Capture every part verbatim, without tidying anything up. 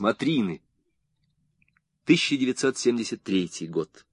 Смотрины. тысяча девятьсот семьдесят третий год.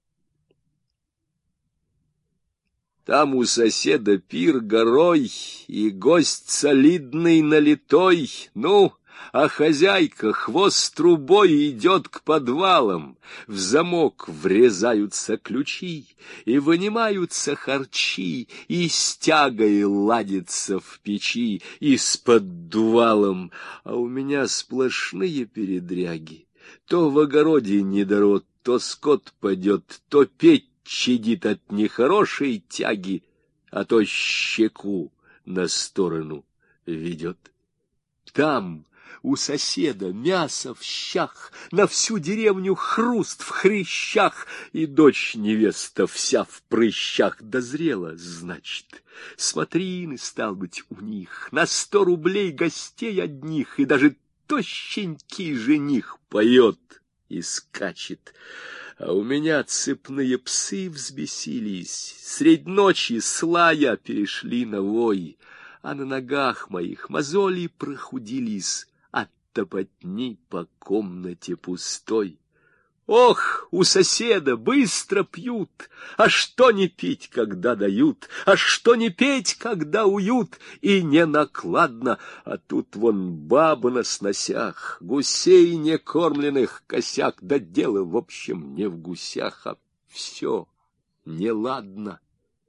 Там у соседа пир горой, и гость солидный налитой, ну, а хозяйка хвост трубой идет к подвалам, в замок врезаются ключи, и вынимаются харчи, и стягой ладится в печи, и с поддувалом, а у меня сплошные передряги. То в огороде недород, то скот падет, то петь чадит от нехорошей тяги, а то щеку на сторону ведет. Там у соседа мясо в щах, на всю деревню хруст в хрящах, и дочь-невеста вся в прыщах дозрела, значит. Смотрины, стал быть, у них, на сто рублей гостей одних, и даже тощенький жених поет и скачет. А у меня цепные псы взбесились, средь ночи с лая перешли на вой, а на ногах моих мозоли прохудились от топотни по комнате пустой. Ох, у соседа быстро пьют, а что не пить, когда дают, а что не петь, когда уют, и не накладно, а тут вон баба на сносях, гусей некормленных косяк, да дело, в общем, не в гусях, а все неладно.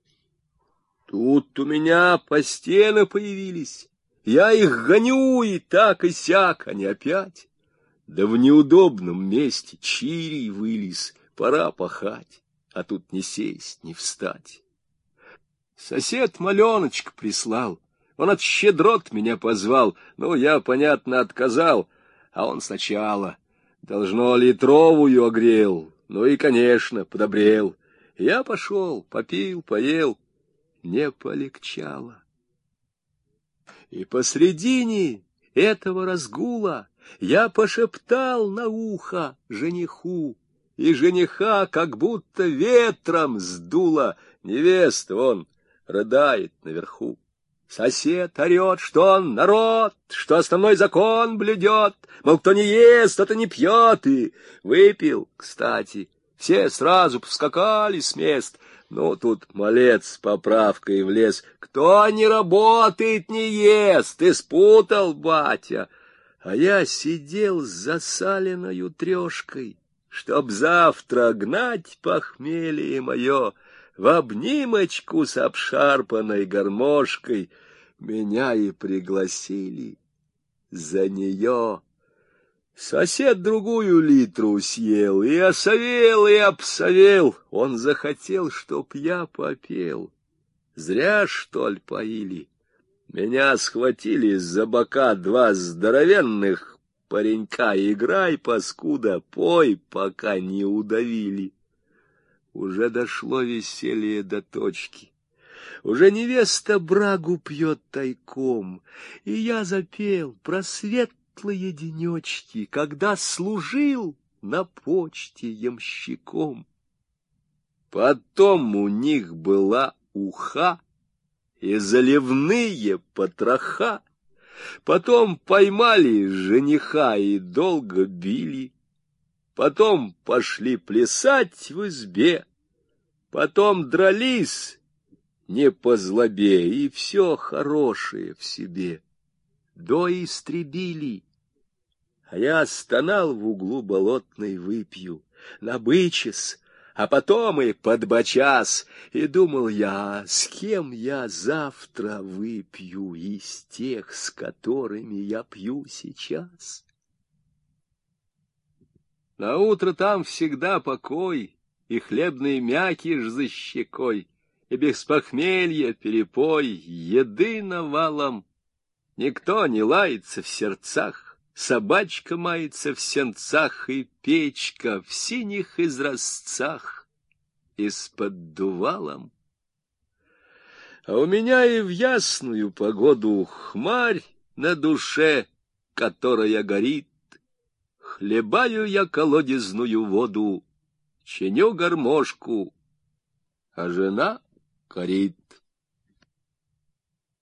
Тут у меня по стены появились, я их гоню и так и сяк, они опять. Да в неудобном месте чирий вылез, пора пахать, а тут не сесть, не встать. Сосед маленочка прислал, он от щедрот меня позвал, но я, понятно, отказал, а он сначала, должно, литровую огрел, ну и, конечно, подобрел. Я пошел, попил, поел, не полегчало. И посредине этого разгула я пошептал на ухо жениху, и жениха как будто ветром сдуло. Невеста он рыдает наверху. Сосед орет, что он народ, что основной закон блюдет, мол, кто не ест, тот и не пьет, и выпил, кстати. Все сразу повскакали с мест. Ну, тут малец с поправкой влез. Кто не работает, не ест, ты спутал, батя. А я сидел с засаленною трешкой, чтоб завтра гнать похмелье мое в обнимочку с обшарпанной гармошкой. Меня и пригласили за нее. Сосед другую литру съел, и осовел, и обсовел. Он захотел, чтоб я попел. Зря, что ли, поили? Меня схватили за бока два здоровенных паренька. Играй, паскуда, пой, пока не удавили. Уже дошло веселье до точки. Уже невеста брагу пьет тайком. И я запел про светлые денечки, когда служил на почте ямщиком. Потом у них была уха и заливные потроха. Потом поймали жениха и долго били. Потом пошли плясать в избе. Потом дрались не по злобе, и все хорошее в себе доистребили. А я стонал в углу болотной выпью, набычась, а потом и подбочас, и думал я, с кем я завтра выпью из тех, с которыми я пью сейчас. Наутро там всегда покой, и хлебный мякиш за щекой, и без похмелья перепой, еды навалом. Никто не лается в сердцах, собачка мается в сенцах, и печка в синих изразцах из-под дувалом. А у меня и в ясную погоду хмарь на душе, которая горит. Хлебаю я колодезную воду, чиню гармошку, а жена корит.